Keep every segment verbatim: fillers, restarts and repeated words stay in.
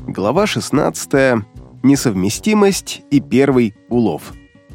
Глава шестнадцатая. Несовместимость и первый улов.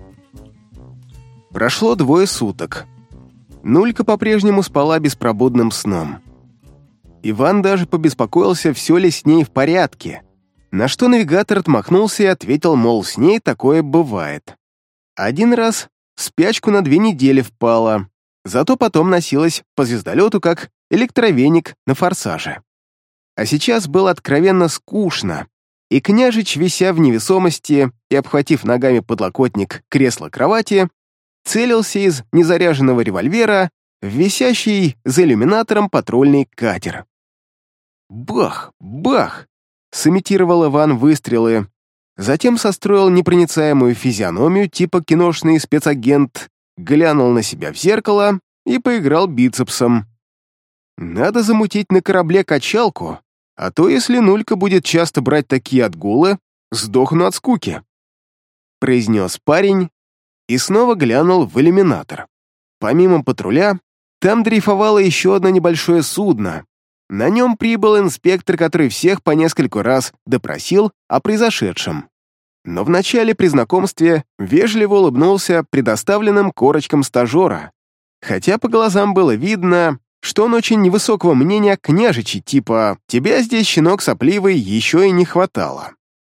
Прошло двое суток. Нулька по-прежнему спала беспробудным сном. Иван даже побеспокоился, все ли с ней в порядке, на что навигатор отмахнулся и ответил, мол, с ней такое бывает. Один раз в спячку на две недели впала, зато потом носилась по звездолету как электровеник на форсаже. А сейчас было откровенно скучно, и княжич, вися в невесомости и обхватив ногами подлокотник кресла-кровати, целился из незаряженного револьвера в висящий за иллюминатором патрульный катер. Бах! Бах! Сымитировал Иван выстрелы, затем состроил непроницаемую физиономию типа киношный спецагент, глянул на себя в зеркало и поиграл бицепсом. Надо замутить на корабле качалку, а то, если Нулька будет часто брать такие отгулы, сдохну от скуки», — произнес парень и снова глянул в иллюминатор. Помимо патруля, там дрейфовало еще одно небольшое судно. На нем прибыл инспектор, который всех по нескольку раз допросил о произошедшем. Но вначале при знакомстве вежливо улыбнулся предоставленным корочкам стажера, хотя по глазам было видно, что он очень невысокого мнения о княжичи, типа «тебя здесь, щенок сопливый, еще и не хватало».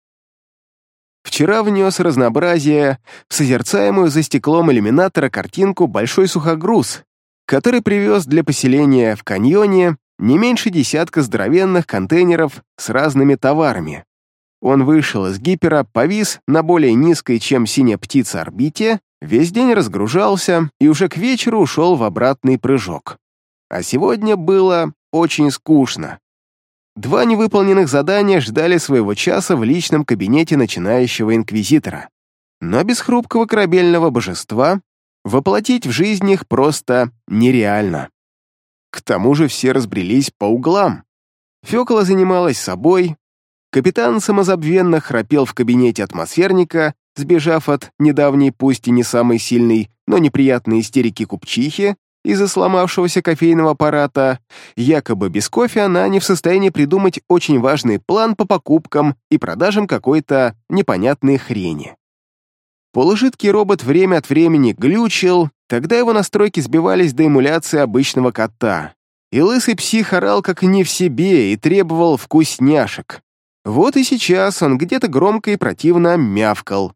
Вчера внес разнообразие в созерцаемую за стеклом иллюминатора картинку большой сухогруз, который привез для поселения в каньоне не меньше десятка здоровенных контейнеров с разными товарами. Он вышел из гипера, повис на более низкой, чем синяя птица, орбите, весь день разгружался и уже к вечеру ушел в обратный прыжок. А сегодня было очень скучно. Два невыполненных задания ждали своего часа в личном кабинете начинающего инквизитора. Но без хрупкого корабельного божества воплотить в жизнь их просто нереально. К тому же все разбрелись по углам. Фёкла занималась собой, капитан самозабвенно храпел в кабинете атмосферника, сбежав от недавней, пусть и не самой сильной, но неприятной истерики купчихи, из-за сломавшегося кофейного аппарата, якобы без кофе она не в состоянии придумать очень важный план по покупкам и продажам какой-то непонятной хрени. Полужидкий робот время от времени глючил, тогда его настройки сбивались до эмуляции обычного кота, и лысый псих орал как не в себе и требовал вкусняшек. Вот и сейчас он где-то громко и противно мявкал.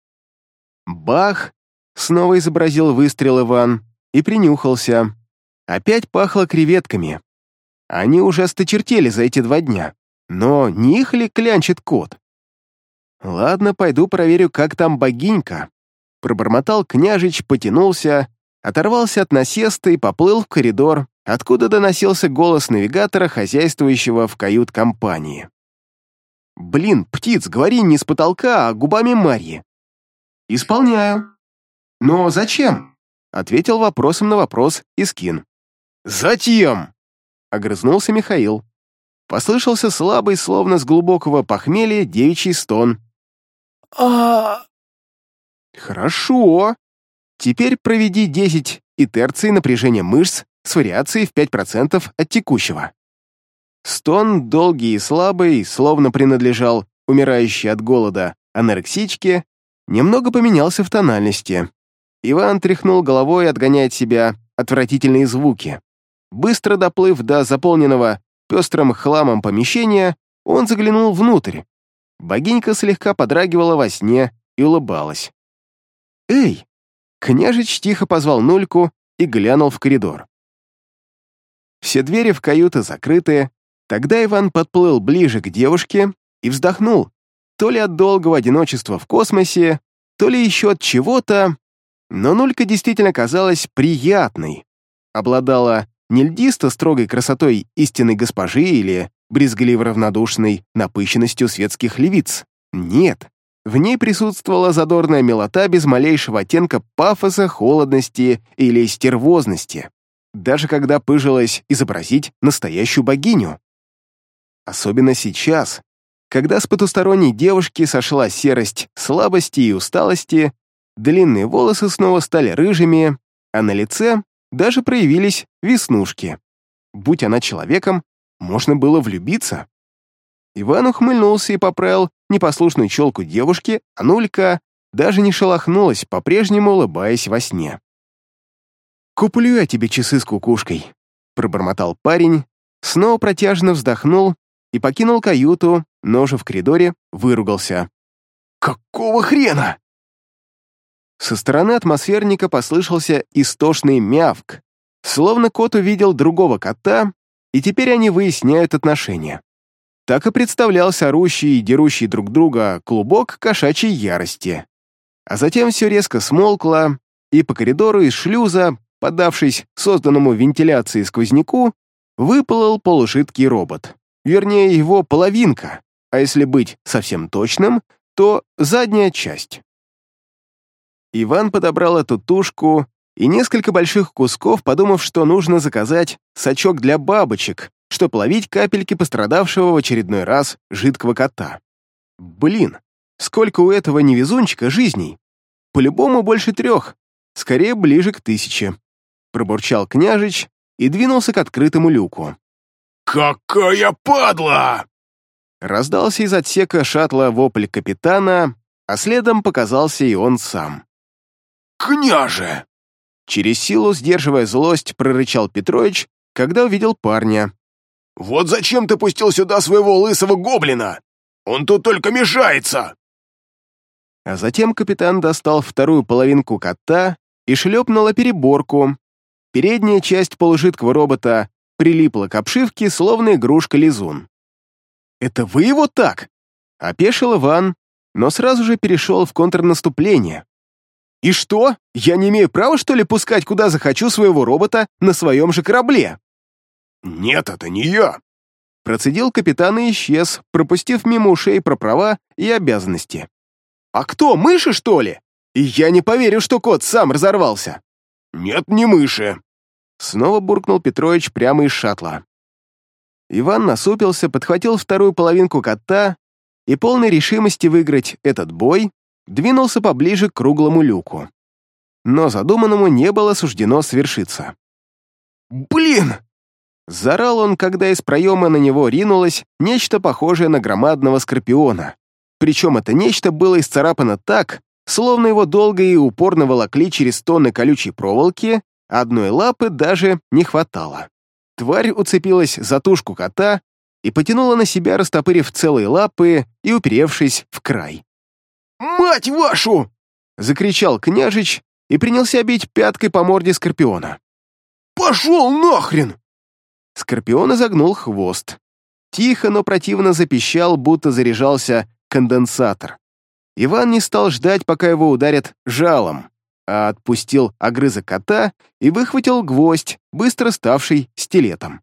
Бах! Снова изобразил выстрел Иван и принюхался. Опять пахло креветками. Они уже осточертели за эти два дня. Но не их ли клянчит кот? Ладно, пойду проверю, как там богинька. Пробормотал княжич, потянулся, оторвался от насеста и поплыл в коридор, откуда доносился голос навигатора, хозяйствующего в кают-компании. «Блин, птиц, говори не с потолка, а губами Марьи». «Исполняю». «Но зачем?» — ответил вопросом на вопрос Искин. «Затем!» — огрызнулся Михаил. Послышался слабый, словно с глубокого похмелья, девичий стон. а «Хорошо. Теперь проведи десять итерций напряжения мышц с вариацией в пять процентов от текущего». Стон, долгий и слабый, словно принадлежал умирающей от голода анорексичке, немного поменялся в тональности. Иван тряхнул головой, отгоняя от себя отвратительные звуки. Быстро доплыв до заполненного пестрым хламом помещения, он заглянул внутрь. Богинька слегка подрагивала во сне и улыбалась. «Эй!» Княжич тихо позвал Нульку и глянул в коридор. Все двери в каюты закрыты. Тогда Иван подплыл ближе к девушке и вздохнул, то ли от долгого одиночества в космосе, то ли еще от чего-то, но Нулька действительно казалась приятной, обладала не льдисто строгой красотой истинной госпожи или брезгливо-равнодушной напыщенностью светских львиц. Нет, в ней присутствовала задорная милота без малейшего оттенка пафоса, холодности или стервозности, даже когда пыжилась изобразить настоящую богиню. Особенно сейчас, когда с потусторонней девушки сошла серость слабости и усталости, длинные волосы снова стали рыжими, а на лице даже проявились веснушки. Будь она человеком, можно было влюбиться. Иван ухмыльнулся и поправил непослушную челку девушки, а Нулька даже не шелохнулась, по-прежнему улыбаясь во сне. «Куплю я тебе часы с кукушкой», — пробормотал парень, снова протяжно вздохнул и покинул каюту, но уже в коридоре выругался. «Какого хрена?» Со стороны атмосферника послышался истошный мявк, словно кот увидел другого кота, и теперь они выясняют отношения. Так и представлялся орущий и дерущий друг друга клубок кошачьей ярости. А затем все резко смолкло, и по коридору из шлюза, поддавшись созданному вентиляции сквозняку, выплыл полужидкий робот. Вернее, его половинка, а если быть совсем точным, то задняя часть. Иван подобрал эту тушку и несколько больших кусков, подумав, что нужно заказать сачок для бабочек, чтобы ловить капельки пострадавшего в очередной раз жидкого кота. Блин, сколько у этого невезунчика жизней? По-любому больше трех, скорее ближе к тысяче. Пробурчал княжич и двинулся к открытому люку. «Какая падла!» Раздался из отсека шаттла вопль капитана, а следом показался и он сам. «Княже!» Через силу, сдерживая злость, прорычал Петрович, когда увидел парня. «Вот зачем ты пустил сюда своего лысого гоблина? Он тут только мешается!» А затем капитан достал вторую половинку кота и шлепнул о переборку. Передняя часть полужидкого робота прилипла к обшивке, словно игрушка-лизун. «Это вы его так?» — опешил Иван, но сразу же перешел в контрнаступление. «И что, я не имею права, что ли, пускать куда захочу своего робота на своем же корабле?» «Нет, это не я!» Процедил капитан и исчез, пропустив мимо ушей про права и обязанности. «А кто, мыши, что ли? И я не поверю, что кот сам разорвался!» «Нет, не мыши!» Снова буркнул Петрович прямо из шаттла. Иван насупился, подхватил вторую половинку кота и, полной решимости выиграть этот бой, двинулся поближе к круглому люку. Но задуманному не было суждено свершиться. «Блин!» Заорал он, когда из проема на него ринулось нечто похожее на громадного скорпиона. Причем это нечто было исцарапано так, словно его долго и упорно волокли через тонны колючей проволоки, а одной лапы даже не хватало. Тварь уцепилась за тушку кота и потянула на себя, растопырив целые лапы и уперевшись в край. «Мать вашу!» — закричал княжич и принялся бить пяткой по морде скорпиона. «Пошел нахрен!» Скорпион изогнул хвост. Тихо, но противно запищал, будто заряжался конденсатор. Иван не стал ждать, пока его ударят жалом, а отпустил огрызок кота и выхватил гвоздь, быстро ставший стилетом.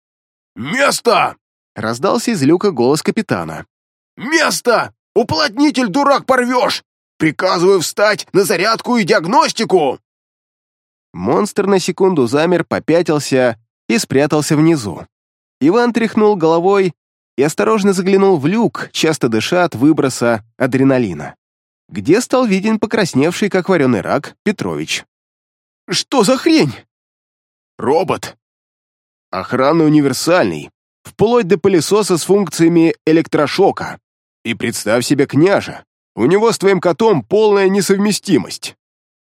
«Место!» — раздался из люка голос капитана. «Место! Уплотнитель, дурак, порвешь! Приказываю встать на зарядку и диагностику!» Монстр на секунду замер, попятился и спрятался внизу. Иван тряхнул головой и осторожно заглянул в люк, часто дыша от выброса адреналина, где стал виден покрасневший, как вареный рак, Петрович. «Что за хрень?» «Робот. Охранный универсальный, вплоть до пылесоса с функциями электрошока. И представь себе, княже, у него с твоим котом полная несовместимость».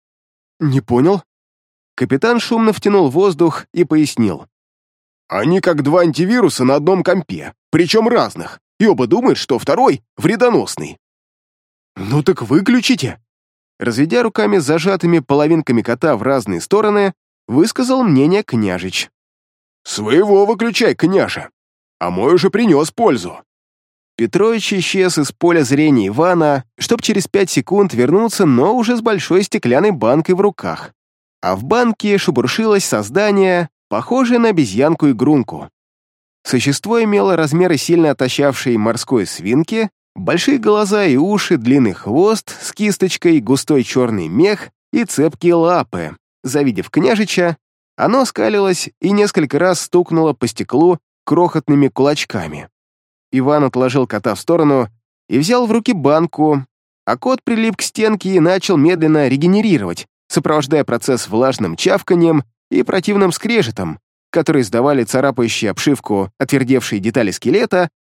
«Не понял?» Капитан шумно втянул воздух и пояснил. «Они как два антивируса на одном компе, причем разных, и оба думают, что второй вредоносный». «Ну так выключите!» Разведя руками с зажатыми половинками кота в разные стороны, высказал мнение княжич. «Своего выключай, княже, а мой уже принес пользу». Петрович исчез из поля зрения Ивана, чтоб через пять секунд вернуться, но уже с большой стеклянной банкой в руках. А в банке шебуршилось создание, похожее на обезьянку-игрунку. Существо имело размеры сильно отощавшей морской свинки, большие глаза и уши, длинный хвост с кисточкой, густой черный мех и цепкие лапы. Завидев княжича, оно скалилось и несколько раз стукнуло по стеклу крохотными кулачками. Иван отложил кота в сторону и взял в руки банку, а кот прилип к стенке и начал медленно регенерировать, сопровождая процесс влажным чавканьем и противным скрежетом, которые издавали царапающие обшивку отвердевшие детали скелета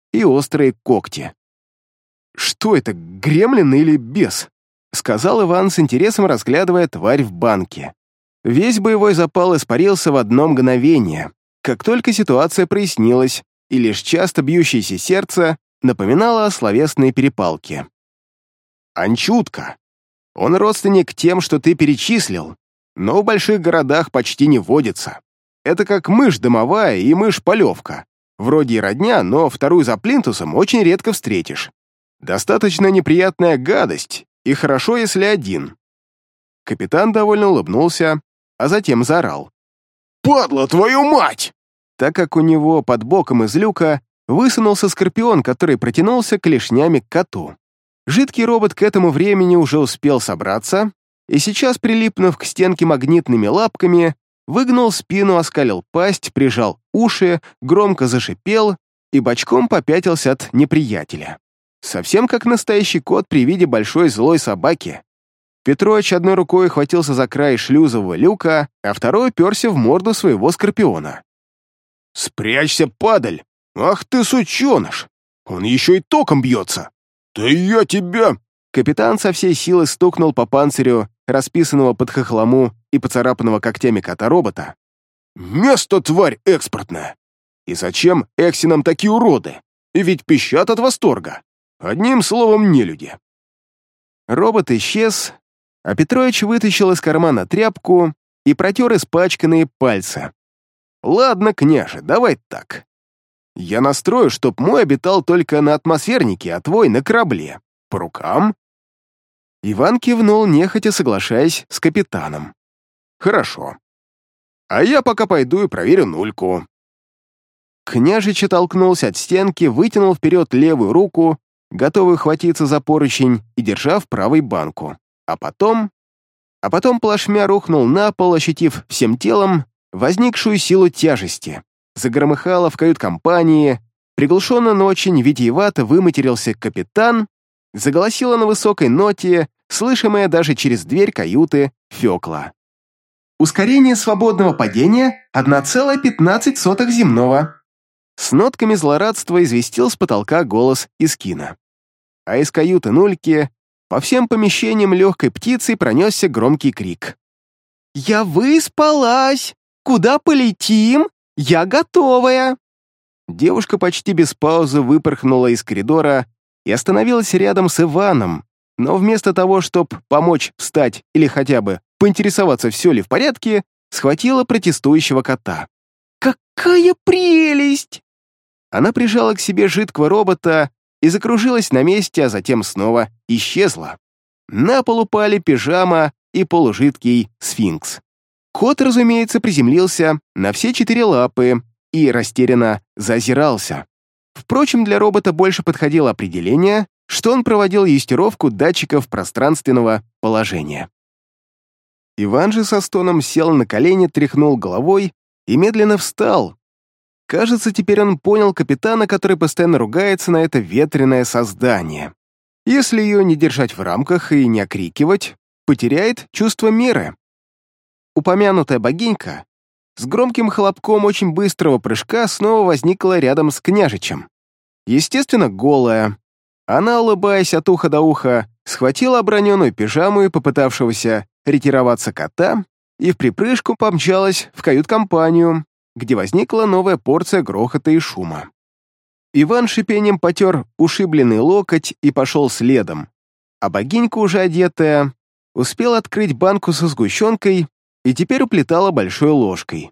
и острые когти. «Что это, гремлин или бес?» — сказал Иван с интересом, разглядывая тварь в банке. Весь боевой запал испарился в одно мгновение, как только ситуация прояснилась, и лишь часто бьющееся сердце напоминало о словесной перепалке. «Анчутка. Он родственник тем, что ты перечислил, но в больших городах почти не водится. Это как мышь домовая и мышь-полевка. Вроде и родня, но вторую за плинтусом очень редко встретишь. Достаточно неприятная гадость, и хорошо, если один». Капитан довольно улыбнулся, а затем заорал. «Падла, твою мать!» Так как у него под боком из люка высунулся скорпион, который протянулся клешнями к коту. Жидкий робот к этому времени уже успел собраться, и сейчас, прилипнув к стенке магнитными лапками, выгнул спину, оскалил пасть, прижал уши, громко зашипел и бочком попятился от неприятеля. Совсем как настоящий кот при виде большой злой собаки. Петрович одной рукой хватился за край шлюзового люка, а второй уперся в морду своего скорпиона. «Спрячься, падаль! Ах ты, сученыш! Он еще и током бьется! Да я тебя!» Капитан со всей силы стукнул по панцирю, расписанного под хохлому и поцарапанного когтями кота-робота. «Место, тварь экспортная! И зачем эксинам такие уроды? И ведь пищат от восторга! Одним словом, нелюди!» Робот исчез, а Петрович вытащил из кармана тряпку и протер испачканные пальцы. «Ладно, княже, давай так. Я настрою, чтоб мой обитал только на атмосфернике, а твой — на корабле. По рукам?» Иван кивнул, нехотя соглашаясь с капитаном. «Хорошо. А я пока пойду и проверю нульку». Княжич оттолкнулся от стенки, вытянул вперед левую руку, готовый хватиться за поручень и держа в правой банку. А потом... А потом плашмя рухнул на пол, ощутив всем телом возникшую силу тяжести. Загромыхало в кают-компании, приглушенно, но очень витиевато выматерился капитан, заголосила на высокой ноте, слышимая даже через дверь каюты Фёкла. «Ускорение свободного падения одна целая пятнадцать сотых земного». С нотками злорадства известил с потолка голос из кино. А из каюты Нульки по всем помещениям легкой птицей пронесся громкий крик. «Я выспалась! Куда полетим? Я готовая!» Девушка почти без паузы выпорхнула из коридора и остановилась рядом с Иваном, но вместо того, чтобы помочь встать или хотя бы поинтересоваться, все ли в порядке, схватила протестующего кота. «Какая прелесть!» Она прижала к себе жидкого робота и закружилась на месте, а затем снова исчезла. На пол упали пижама и полужидкий сфинкс. Кот, разумеется, приземлился на все четыре лапы и растерянно зазирался. Впрочем, для робота больше подходило определение, что он проводил юстировку датчиков пространственного положения. Иван же со стоном сел на колени, тряхнул головой и медленно встал. Кажется, теперь он понял капитана, который постоянно ругается на это ветреное создание. Если ее не держать в рамках и не окрикивать, потеряет чувство меры. Упомянутая богинька с громким хлопком очень быстрого прыжка снова возникла рядом с княжичем. Естественно, голая. Она, улыбаясь от уха до уха, схватила оброненную пижаму и попытавшегося ретироваться кота и в припрыжку помчалась в кают-компанию, где возникла новая порция грохота и шума. Иван шипением потер ушибленный локоть и пошел следом, а богинька, уже одетая, успела открыть банку со сгущенкой и теперь уплетала большой ложкой.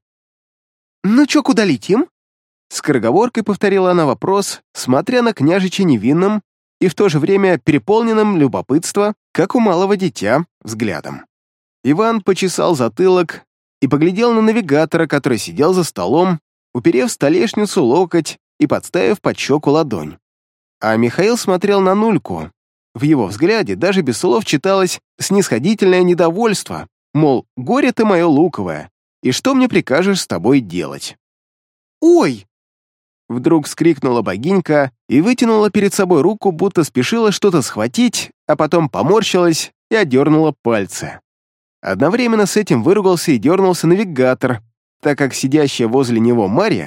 «Ну чё, куда летим?» Скороговоркой повторила она вопрос, смотря на княжича невинным и в то же время переполненным любопытства, как у малого дитя, взглядом. Иван почесал затылок и поглядел на навигатора, который сидел за столом, уперев в столешницу локоть и подставив под щеку ладонь. А Михаил смотрел на Нульку. В его взгляде даже без слов читалось снисходительное недовольство, мол, горе ты мое луковое, и что мне прикажешь с тобой делать? «Ой!» Вдруг вскрикнула богинька и вытянула перед собой руку, будто спешила что-то схватить, а потом поморщилась и отдернула пальцы. Одновременно с этим выругался и дернулся навигатор, так как сидящая возле него Марья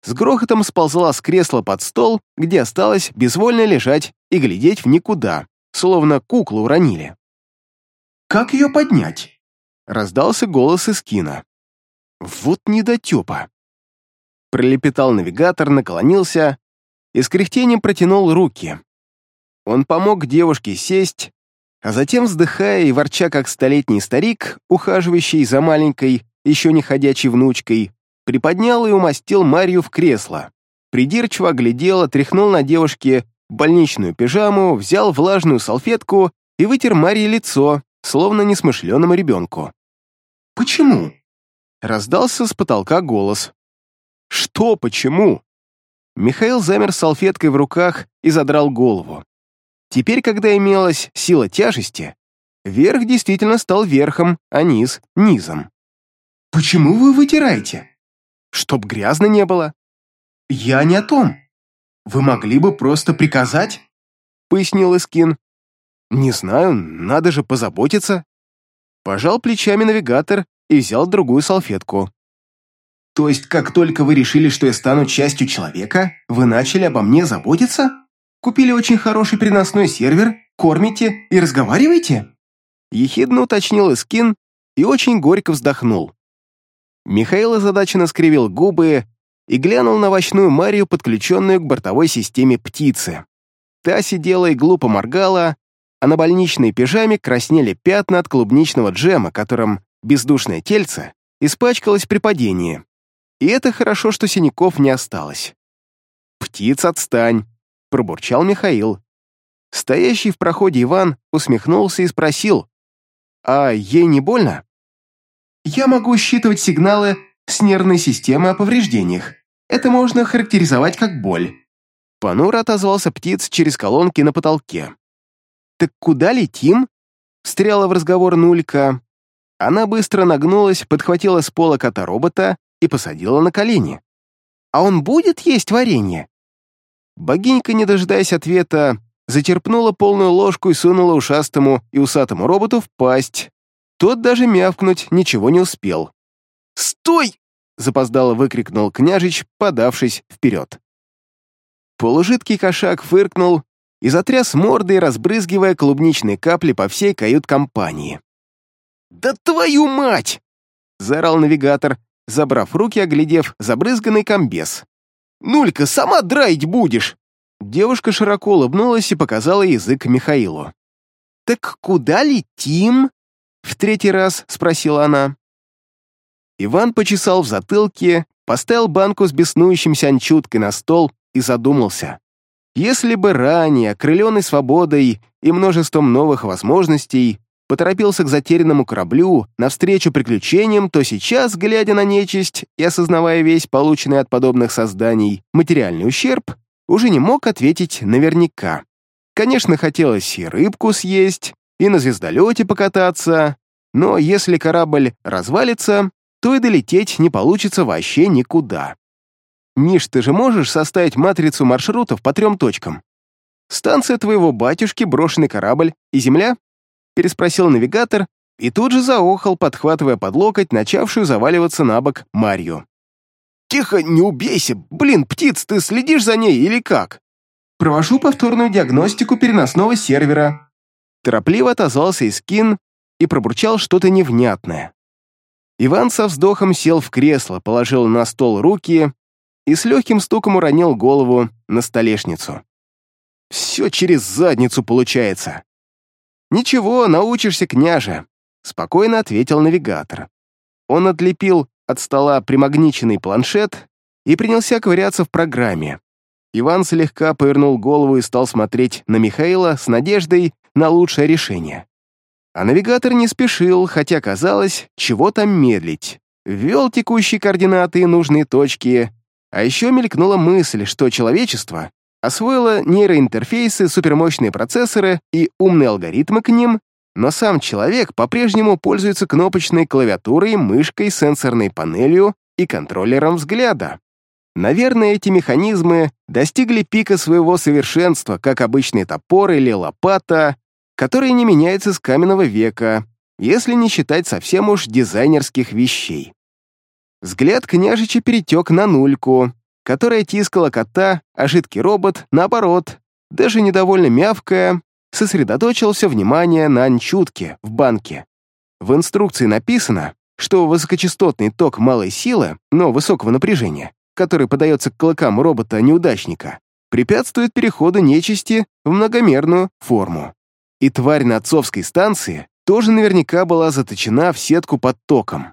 с грохотом сползла с кресла под стол, где осталось безвольно лежать и глядеть в никуда, словно куклу уронили. «Как ее поднять?» — раздался голос из кино. «Вот недотепа!» Пролепетал навигатор, наклонился и с кряхтением протянул руки. Он помог девушке сесть, а затем, вздыхая и ворча, как столетний старик, ухаживающий за маленькой, еще не ходячей внучкой, приподнял и умастил Марью в кресло. Придирчиво оглядел, отряхнул на девушке больничную пижаму, взял влажную салфетку и вытер Марье лицо, словно несмышленому ребенку. «Почему?» — раздался с потолка голос. «Что почему?» Михаил замер с салфеткой в руках и задрал голову. Теперь, когда имелась сила тяжести, верх действительно стал верхом, а низ — низом. «Почему вы вытираете?» «Чтоб грязно не было». «Я не о том. Вы могли бы просто приказать?» — пояснил Искин. «Не знаю, надо же позаботиться». Пожал плечами навигатор и взял другую салфетку. «То есть, как только вы решили, что я стану частью человека, вы начали обо мне заботиться? Купили очень хороший переносной сервер, кормите и разговариваете?» Ехидно уточнил Искин и очень горько вздохнул. Михаил озадаченно скривил губы и глянул на овощную Марию, подключенную к бортовой системе птицы. Та сидела и глупо моргала, а на больничной пижаме краснели пятна от клубничного джема, которым бездушное тельце испачкалось при падении. И это хорошо, что синяков не осталось. «Птиц, отстань!» — пробурчал Михаил. Стоящий в проходе Иван усмехнулся и спросил: «А ей не больно?» «Я могу считывать сигналы с нервной системы о повреждениях. Это можно характеризовать как боль». Понуро отозвался птиц через колонки на потолке. «Так куда летим?» — встряла в разговор Нулька. Она быстро нагнулась, подхватила с пола кота-робота и посадила на колени. «А он будет есть варенье?» Богинька, не дожидаясь ответа, зачерпнула полную ложку и сунула ушастому и усатому роботу в пасть. Тот даже мявкнуть ничего не успел. «Стой!» — запоздало выкрикнул княжич, подавшись вперед. Полужидкий кошак фыркнул и затряс мордой, разбрызгивая клубничные капли по всей кают-компании. «Да твою мать!» — заорал навигатор, забрав руки, оглядев забрызганный комбез. «Нулька, сама драить будешь!» Девушка широко улыбнулась и показала язык Михаилу. «Так куда летим?» — в третий раз спросила она. Иван почесал в затылке, поставил банку с беснующимся анчуткой на стол и задумался. Если бы ранее, окрыленный свободой и множеством новых возможностей, поторопился к затерянному кораблю навстречу приключениям, то сейчас, глядя на нечисть и осознавая весь полученный от подобных созданий материальный ущерб, уже не мог ответить наверняка. Конечно, хотелось и рыбку съесть, и на звездолете покататься, но если корабль развалится, то и долететь не получится вообще никуда. Миш, ты же можешь составить матрицу маршрутов по трем точкам? Станция твоего батюшки, брошенный корабль и Земля? Переспросил навигатор и тут же заохал, подхватывая под локоть начавшую заваливаться на бок Марью. «Тихо, не убейся! Блин, птиц, ты следишь за ней или как?» «Провожу повторную диагностику переносного сервера». Торопливо отозвался Искин и пробурчал что-то невнятное. Иван со вздохом сел в кресло, положил на стол руки и с легким стуком уронил голову на столешницу. «Все через задницу получается». «Ничего, научишься, княже», — спокойно ответил навигатор. Он отлепил от стола примагниченный планшет и принялся ковыряться в программе. Иван слегка повернул голову и стал смотреть на Михаила с надеждой на лучшее решение. А навигатор не спешил, хотя казалось, чего там медлить. Ввел текущие координаты и нужные точки, а еще мелькнула мысль, что человечество освоило нейроинтерфейсы, супермощные процессоры и умные алгоритмы к ним, но сам человек по-прежнему пользуется кнопочной клавиатурой, мышкой, сенсорной панелью и контроллером взгляда. Наверное, эти механизмы достигли пика своего совершенства, как обычный топор или лопата, которые не меняются с каменного века, если не считать совсем уж дизайнерских вещей. Взгляд княжича перетек на Нульку. которая тискала кота, а жидкий робот, наоборот, даже недовольно мявкая, сосредоточил все внимание на анчутке в банке. В инструкции написано, что высокочастотный ток малой силы, но высокого напряжения, который подается к клыкам робота-неудачника, препятствует переходу нечисти в многомерную форму. И тварь на отцовской станции тоже наверняка была заточена в сетку под током.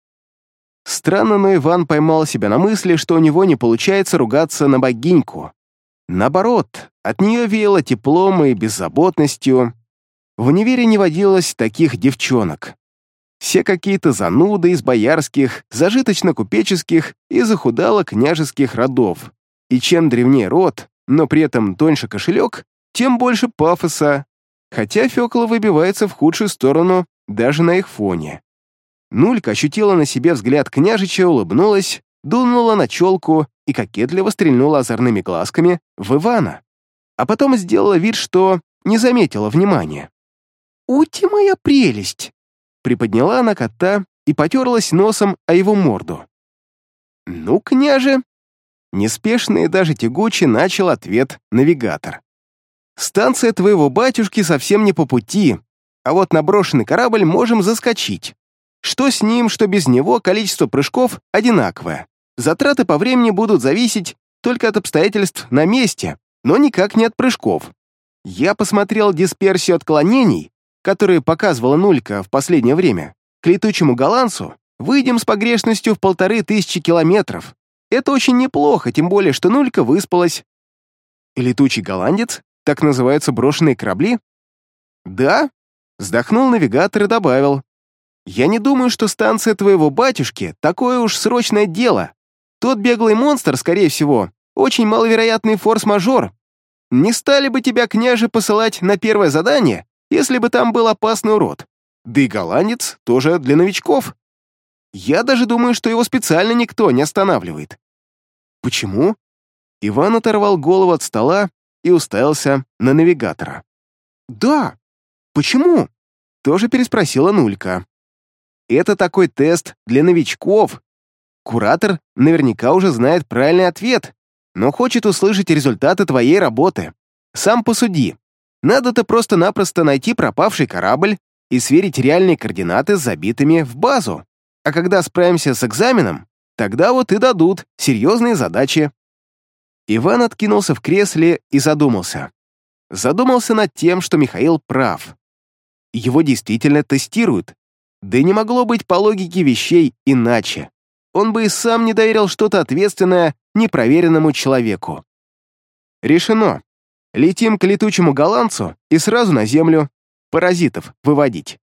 Странно, но Иван поймал себя на мысли, что у него не получается ругаться на богиньку. Наоборот, от нее веяло теплом и беззаботностью. В универе не водилось таких девчонок. Все какие-то зануды из боярских, зажиточно-купеческих и захудало-княжеских родов. И чем древнее род, но при этом тоньше кошелек, тем больше пафоса, хотя Фёкла выбивается в худшую сторону даже на их фоне. Нулька ощутила на себе взгляд княжича, улыбнулась, дунула на челку и кокетливо стрельнула озорными глазками в Ивана, а потом сделала вид, что не заметила внимания. «Ути моя прелесть!» Приподняла она кота и потерлась носом о его морду. «Ну, княже!» Неспешно и даже тягуче начал ответ навигатор. «Станция твоего батюшки совсем не по пути, а вот на брошенный корабль можем заскочить. Что с ним, что без него, количество прыжков одинаковое. Затраты по времени будут зависеть только от обстоятельств на месте, но никак не от прыжков. Я посмотрел дисперсию отклонений, которые показывала Нулька в последнее время. К летучему голландцу выйдем с погрешностью в полторы тысячи километров. Это очень неплохо, тем более, что Нулька выспалась. И летучий голландец? Так называются брошенные корабли? Да, вздохнул навигатор и добавил. Я не думаю, что станция твоего батюшки такое уж срочное дело. Тот беглый монстр, скорее всего, очень маловероятный форс-мажор. Не стали бы тебя, княже, посылать на первое задание, если бы там был опасный урод. Да и голландец тоже для новичков. Я даже думаю, что его специально никто не останавливает. Почему? Иван оторвал голову от стола и уставился на навигатора. Да, почему? Тоже переспросила Нулька. Это такой тест для новичков. Куратор наверняка уже знает правильный ответ, но хочет услышать результаты твоей работы. Сам посуди. Надо-то просто-напросто найти пропавший корабль и сверить реальные координаты с забитыми в базу. А когда справимся с экзаменом, тогда вот и дадут серьезные задачи. Иван откинулся в кресле и задумался. Задумался над тем, что Михаил прав. Его действительно тестируют. Да и не могло быть по логике вещей иначе. Он бы и сам не доверил что-то ответственное непроверенному человеку. Решено. Летим к летучему голландцу и сразу на землю паразитов выводить.